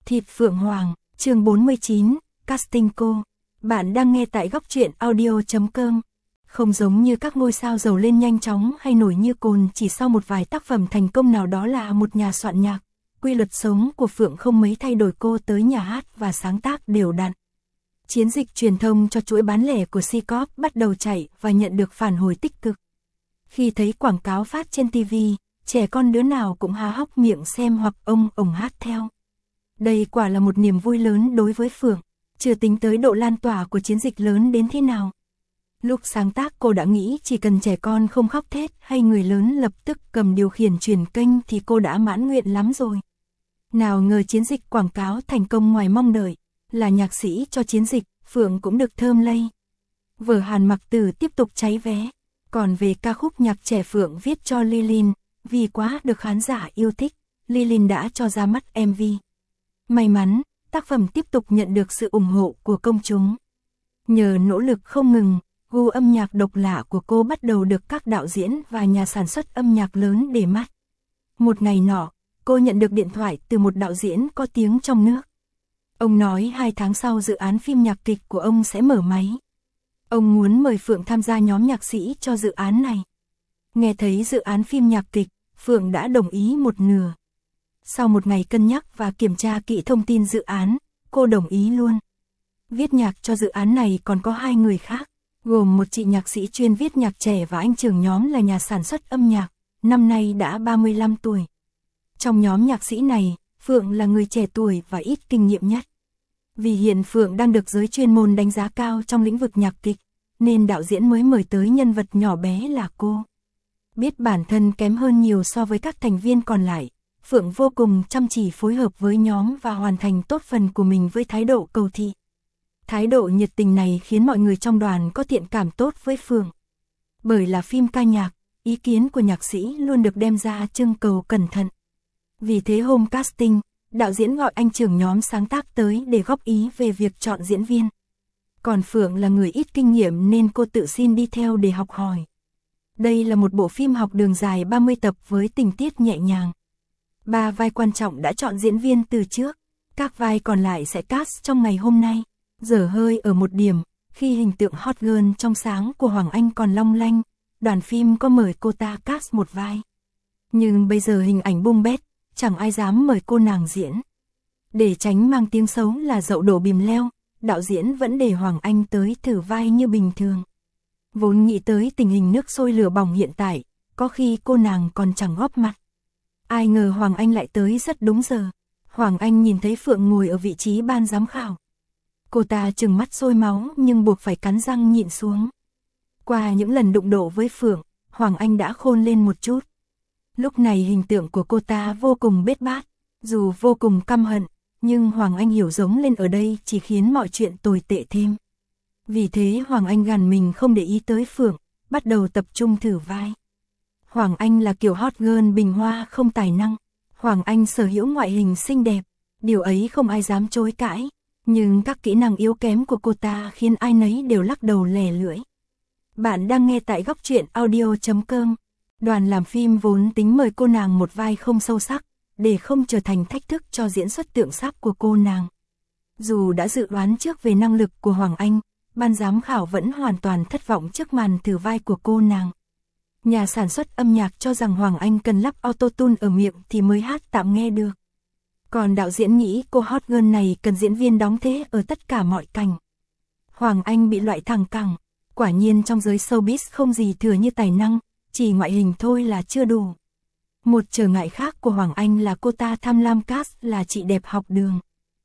Thịt Phượng Hoàng, chương 49, Casting cô. Bạn đang nghe tại góc truyện audio.com. Không giống như các ngôi sao giàu lên nhanh chóng hay nổi như cồn chỉ sau một vài tác phẩm thành công nào đó là một nhà soạn nhạc. Quy luật sống của Phượng không mấy thay đổi, cô tới nhà hát và sáng tác đều đặn. Chiến dịch truyền thông cho chuỗi bán lẻ của C Corp bắt đầu chạy và nhận được phản hồi tích cực. Khi thấy quảng cáo phát trên TV, trẻ con đứa nào cũng há hốc miệng xem hoặc ổng hát theo. Đây quả là một niềm vui lớn đối với Phượng, chưa tính tới độ lan tỏa của chiến dịch lớn đến thế nào. Lúc sáng tác cô đã nghĩ chỉ cần trẻ con không khóc thét hay người lớn lập tức cầm điều khiển chuyển kênh thì cô đã mãn nguyện lắm rồi. Nào ngờ chiến dịch quảng cáo thành công ngoài mong đợi, là nhạc sĩ cho chiến dịch, Phượng cũng được thơm lây. Vở Hàn Mặc Tử tiếp tục cháy vé, còn về ca khúc nhạc trẻ Phượng viết cho Lilin, vì quá được khán giả yêu thích, Lilin đã cho ra mắt MV. May mắn, tác phẩm tiếp tục nhận được sự ủng hộ của công chúng. Nhờ nỗ lực không ngừng, gu âm nhạc độc lạ của cô bắt đầu được các đạo diễn và nhà sản xuất âm nhạc lớn để mắt. Một ngày nọ, cô nhận được điện thoại từ một đạo diễn có tiếng trong nước. Ông nói 2 tháng sau dự án phim nhạc kịch của ông sẽ mở máy. Ông muốn mời Phượng tham gia nhóm nhạc sĩ cho dự án này. Nghe thấy dự án phim nhạc kịch, Phượng đã đồng ý một nửa. Sau một ngày cân nhắc và kiểm tra kỹ thông tin dự án, cô đồng ý luôn. Viết nhạc cho dự án này còn có 2 người khác, gồm một chị nhạc sĩ chuyên viết nhạc trẻ và anh trưởng nhóm là nhà sản xuất âm nhạc, năm nay đã 35 tuổi. Trong nhóm nhạc sĩ này, Phượng là người trẻ tuổi và ít kinh nghiệm nhất. Vì hiện Phượng đang được giới chuyên môn đánh giá cao trong lĩnh vực nhạc kịch, nên đạo diễn mới mời tới nhân vật nhỏ bé là cô. Biết bản thân kém hơn nhiều so với các thành viên còn lại, Phượng vô cùng chăm chỉ phối hợp với nhóm và hoàn thành tốt phần của mình với thái độ cầu thị. Thái độ nhiệt tình này khiến mọi người trong đoàn có thiện cảm tốt với Phượng. Bởi là phim ca nhạc, ý kiến của nhạc sĩ luôn được đem ra trưng cầu cẩn thận. Vì thế hôm casting, đạo diễn gọi anh trưởng nhóm sáng tác tới để góp ý về việc chọn diễn viên. Còn Phượng là người ít kinh nghiệm nên cô tự xin đi theo để học hỏi. Đây là một bộ phim học đường dài 30 tập với tình tiết nhẹ nhàng. 3 vai quan trọng đã chọn diễn viên từ trước, các vai còn lại sẽ cast trong ngày hôm nay. Dở hơi ở một điểm, khi hình tượng hot girl trong sáng của Hoàng Anh còn long lanh, đoàn phim có mời cô ta cast một vai. Nhưng bây giờ hình ảnh bung bét, chẳng ai dám mời cô nàng diễn. Để tránh mang tiếng xấu là dậu đổ bìm leo, đạo diễn vẫn để Hoàng Anh tới thử vai như bình thường. Vốn nghĩ tới tình hình nước sôi lửa bỏng hiện tại, có khi cô nàng còn chẳng góp mặt. Ai ngờ Hoàng Anh lại tới rất đúng giờ. Hoàng Anh nhìn thấy Phượng ngồi ở vị trí ban giám khảo. Cô ta trừng mắt sôi máu nhưng buộc phải cắn răng nhịn xuống. Qua những lần đụng độ với Phượng, Hoàng Anh đã khôn lên một chút. Lúc này hình tượng của cô ta vô cùng bết bát, dù vô cùng căm hận, nhưng Hoàng Anh hiểu giống lên ở đây chỉ khiến mọi chuyện tồi tệ thêm. Vì thế Hoàng Anh gàn mình không để ý tới Phượng, bắt đầu tập trung thử vai. Hoàng Anh là kiểu hot girl bình hoa không tài năng. Hoàng Anh sở hữu ngoại hình xinh đẹp, điều ấy không ai dám chối cãi. Nhưng các kỹ năng yếu kém của cô ta khiến ai nấy đều lắc đầu lè lưỡi. Bạn đang nghe tại góc truyện audio.com. Đoàn làm phim vốn tính mời cô nàng một vai không sâu sắc, để không trở thành thách thức cho diễn xuất tượng sắc của cô nàng. Dù đã dự đoán trước về năng lực của Hoàng Anh, ban giám khảo vẫn hoàn toàn thất vọng trước màn thử vai của cô nàng. Nhà sản xuất âm nhạc cho rằng Hoàng Anh cần lắp auto-tune ở miệng thì mới hát tạm nghe được. Còn đạo diễn nghĩ cô hot girl này cần diễn viên đóng thế ở tất cả mọi cảnh. Hoàng Anh bị loại thẳng cẳng. Quả nhiên trong giới showbiz không gì thừa như tài năng, chỉ ngoại hình thôi là chưa đủ. Một trở ngại khác của Hoàng Anh là cô ta tham lam cast là chị đẹp học đường.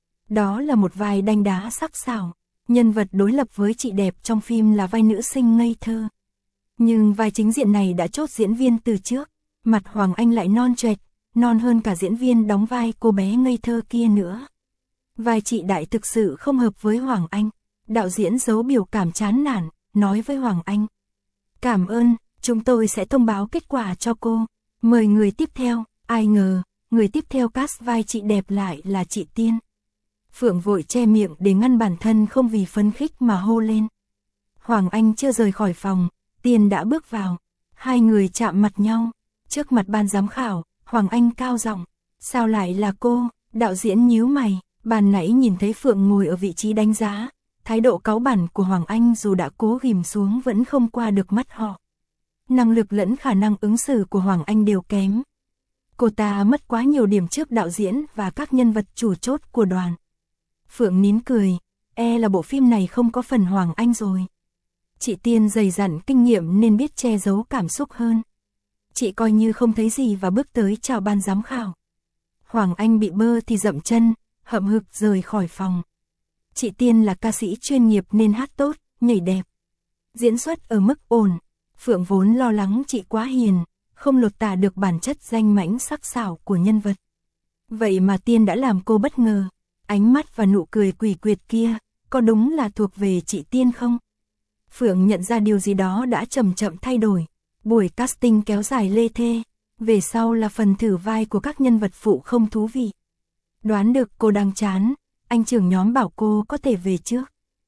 Đó là một vai đanh đá sắc sảo. Nhân vật đối lập với chị đẹp trong phim là vai nữ sinh ngây thơ. Nhưng vai chính diện này đã chốt diễn viên từ trước. Mặt Hoàng Anh lại non choẹt, non hơn cả diễn viên đóng vai cô bé ngây thơ kia nữa. Vai chị đại thực sự không hợp với Hoàng Anh. Đạo diễn giấu biểu cảm chán nản, nói với Hoàng Anh: "Cảm ơn, chúng tôi sẽ thông báo kết quả cho cô. Mời người tiếp theo." Ai ngờ, người tiếp theo cast vai chị đẹp lại là chị Tiên. Phượng vội che miệng để ngăn bản thân không vì phấn khích mà hô lên. Hoàng Anh chưa rời khỏi phòng, Tiên đã bước vào. 2 người chạm mặt nhau. Trước mặt ban giám khảo, Hoàng Anh cao giọng: "Sao lại là cô?" Đạo diễn nhíu mày: Ban nãy nhìn thấy Phượng ngồi ở vị trí đánh giá, thái độ cáu bẳn của Hoàng Anh dù đã cố ghim xuống vẫn không qua được mắt họ. Năng lực lẫn khả năng ứng xử của Hoàng Anh đều kém. Cô ta mất quá nhiều điểm trước đạo diễn và các nhân vật chủ chốt của đoàn. Phượng nín cười, là bộ phim này không có phần Hoàng Anh rồi. Chị Tiên dày dặn kinh nghiệm nên biết che giấu cảm xúc hơn. Chị coi như không thấy gì và bước tới chào ban giám khảo. Hoàng Anh bị bơ thì dậm chân, hậm hực rời khỏi phòng. Chị Tiên là ca sĩ chuyên nghiệp nên hát tốt, nhảy đẹp. Diễn xuất ở mức ổn. Phượng vốn lo lắng chị quá hiền, không lột tả được bản chất danh mãnh sắc sảo của nhân vật. Vậy mà Tiên đã làm cô bất ngờ. Ánh mắt và nụ cười quỷ quyệt kia, có đúng là thuộc về chị Tiên không? Phượng nhận ra điều gì đó đã chậm chậm thay đổi. Buổi casting kéo dài lê thê, về sau là phần thử vai của các nhân vật phụ không thú vị. Đoán được cô đang chán, anh trưởng nhóm bảo cô có thể về trước.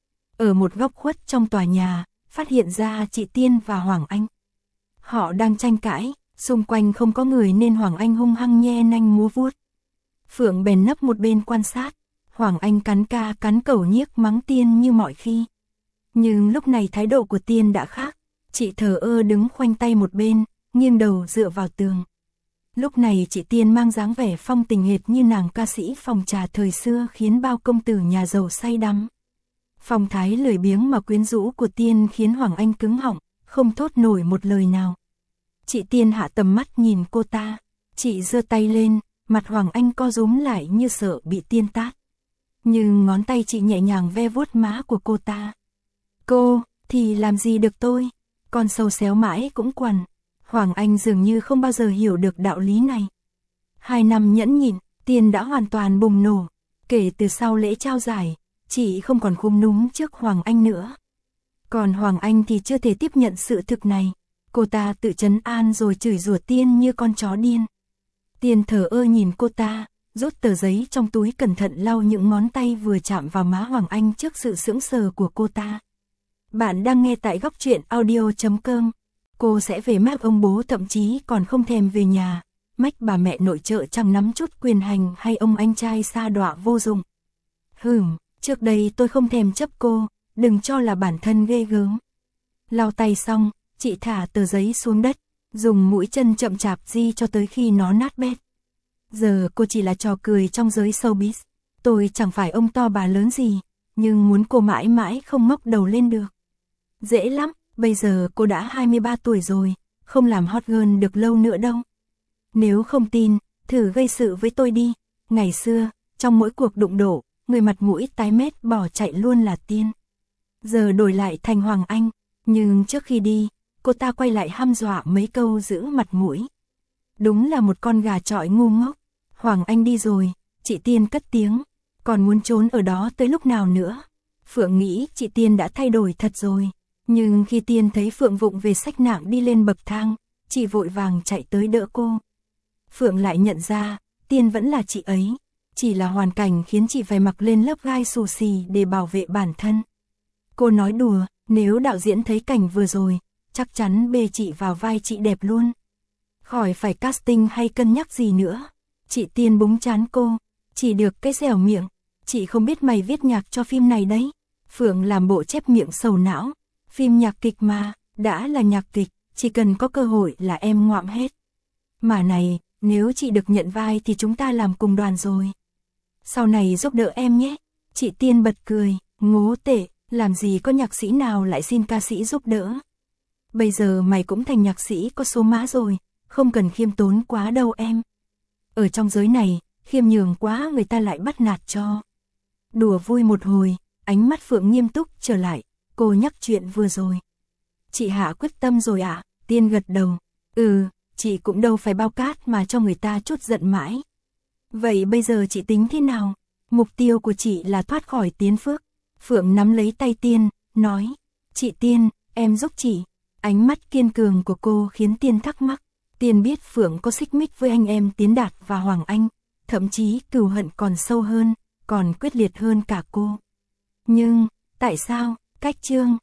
Ở một góc khuất trong tòa nhà, phát hiện ra chị Tiên và Hoàng Anh. Họ đang tranh cãi, xung quanh không có người nên Hoàng Anh hung hăng nhe nanh múa vuốt. Phượng bèn nấp một bên quan sát, Hoàng Anh cắn ca cắn cẩu nhiếc mắng Tiên như mọi khi. Nhưng lúc này thái độ của Tiên đã khác, chị thờ ơ đứng khoanh tay một bên, nghiêng đầu dựa vào tường. Lúc này chị Tiên mang dáng vẻ phong tình hệt như nàng ca sĩ phòng trà thời xưa khiến bao công tử nhà giàu say đắm. Phong thái lười biếng mà quyến rũ của Tiên khiến Hoàng Anh cứng họng, không thốt nổi một lời nào. Chị Tiên hạ tầm mắt nhìn cô ta, chị giơ tay lên, mặt Hoàng Anh co rúm lại như sợ bị Tiên tát. Nhưng ngón tay chị nhẹ nhàng ve vuốt má của cô ta. Cô, thì làm gì được tôi, con sâu xéo mãi cũng quằn. Hoàng Anh dường như không bao giờ hiểu được đạo lý này. 2 năm nhẫn nhịn, Tiên đã hoàn toàn bùng nổ. Kể từ sau lễ trao giải, chị không còn khúm núm trước Hoàng Anh nữa. Còn Hoàng Anh thì chưa thể tiếp nhận sự thực này. Cô ta tự trấn an rồi chửi rủa Tiên như con chó điên. Tiên thờ ơ nhìn cô ta, rút tờ giấy trong túi cẩn thận lau những ngón tay vừa chạm vào má Hoàng Anh trước sự sững sờ của cô ta. Bạn đang nghe tại góc truyện audio.com. Cô sẽ về mách ông bố thậm chí còn không thèm về nhà. Mách bà mẹ nội trợ chẳng nắm chút quyền hành hay ông anh trai sa đọa vô dụng. Trước đây tôi không thèm chấp cô, đừng cho là bản thân ghê gớm. Lau tay xong, chị thả tờ giấy xuống đất, dùng mũi chân chậm chạp di cho tới khi nó nát bét. Giờ cô chỉ là trò cười trong giới showbiz. Tôi chẳng phải ông to bà lớn gì, nhưng muốn cô mãi mãi không ngóc đầu lên được. Dễ lắm, bây giờ cô đã 23 tuổi rồi, không làm hot girl được lâu nữa đâu. Nếu không tin, thử gây sự với tôi đi. Ngày xưa, trong mỗi cuộc đụng độ, người mặt mũi tái mét bỏ chạy luôn là Tiên. Giờ đổi lại thành Hoàng Anh, nhưng trước khi đi, cô ta quay lại hăm dọa mấy câu giữ mặt mũi. Đúng là một con gà chọi ngu ngốc. Hoàng Anh đi rồi, chị Tiên cất tiếng, còn muốn trốn ở đó tới lúc nào nữa. Phượng nghĩ chị Tiên đã thay đổi thật rồi, nhưng khi Tiên thấy Phượng vụng về xách nạng đi lên bậc thang, chị vội vàng chạy tới đỡ cô. Phượng lại nhận ra, Tiên vẫn là chị ấy, chỉ là hoàn cảnh khiến chị phải mặc lên lớp gai xù xì để bảo vệ bản thân. Cô nói đùa, nếu đạo diễn thấy cảnh vừa rồi, chắc chắn bê chị vào vai chị đẹp luôn. Khỏi phải casting hay cân nhắc gì nữa. Chị Tiên búng trán cô, chỉ được cái dẻo miệng, chị không biết mày viết nhạc cho phim này đấy. Phượng làm bộ chép miệng sầu não, phim nhạc kịch mà, đã là nhạc kịch, chỉ cần có cơ hội là em ngoạm hết. Mà này, nếu chị được nhận vai thì chúng ta làm cùng đoàn rồi. Sau này giúp đỡ em nhé. Chị Tiên bật cười, ngố tệ, làm gì có nhạc sĩ nào lại xin ca sĩ giúp đỡ. Bây giờ mày cũng thành nhạc sĩ có số má rồi, không cần khiêm tốn quá đâu em. Ở trong giới này, khiêm nhường quá người ta lại bắt nạt cho. Đùa vui một hồi, ánh mắt Phượng nghiêm túc trở lại, cô nhắc chuyện vừa rồi. Chị hạ quyết tâm rồi ạ? Tiên gật đầu. Chị cũng đâu phải bao cát mà cho người ta chút giận mãi. Vậy bây giờ chị tính thế nào? Mục tiêu của chị là thoát khỏi Tiến Phước. Phượng nắm lấy tay Tiên, nói, chị Tiên, em giúp chị. Ánh mắt kiên cường của cô khiến Tiên thắc mắc. Tiên biết Phượng có xích mích với anh em Tiến Đạt và Hoàng Anh, thậm chí cừu hận còn sâu hơn, còn quyết liệt hơn cả cô. Nhưng, tại sao, cách chương